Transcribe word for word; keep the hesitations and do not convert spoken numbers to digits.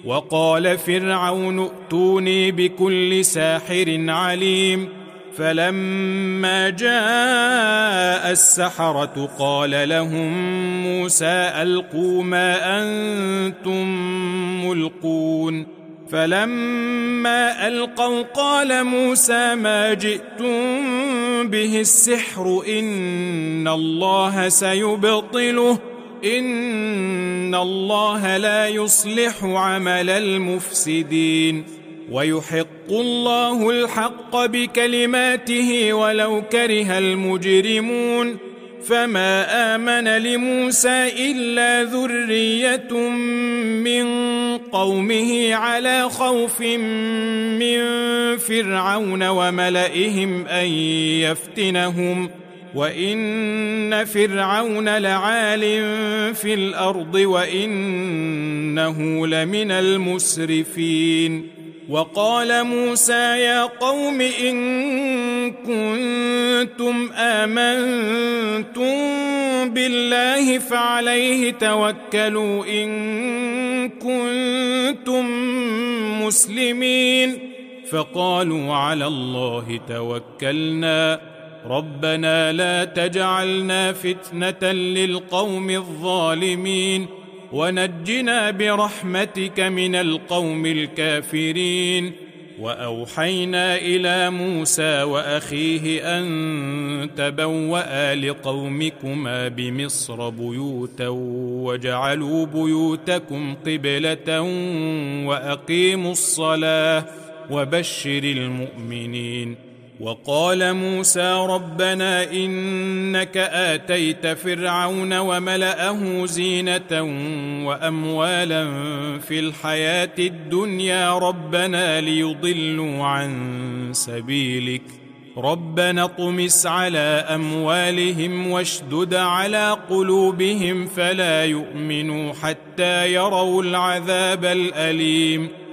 وقال فرعون ائتوني بكل ساحر عليم فلما جاء السحرة قال لهم موسى ألقوا ما أنتم ملقون فلما ألقوا قال موسى ما جئتم به السحر إن الله سيبطله إن الله لا يصلح عمل المفسدين ويحق الله الحق بكلماته ولو كره المجرمون فما آمن لموسى إلا ذرية من قومه على خوف من فرعون وملئهم أن يفتنهم وإن فرعون لعال في الأرض وإنه لمن المسرفين وقال موسى يا قوم إن كنتم آمنتم بالله فعليه توكلوا إن كنتم مسلمين فقالوا على الله توكلنا ربنا لا تجعلنا فتنة للقوم الظالمين ونجنا برحمتك من القوم الكافرين وأوحينا إلى موسى وأخيه أن تبوأ لقومكما بمصر بيوتا وجعلوا بيوتكم قبلة وأقيموا الصلاة وبشر المؤمنين وقال موسى ربنا إنك آتيت فرعون وملأه زينة وأموالا في الحياة الدنيا ربنا ليضلوا عن سبيلك ربنا اطمس على أموالهم واشدد على قلوبهم فلا يؤمنوا حتى يروا العذاب الأليم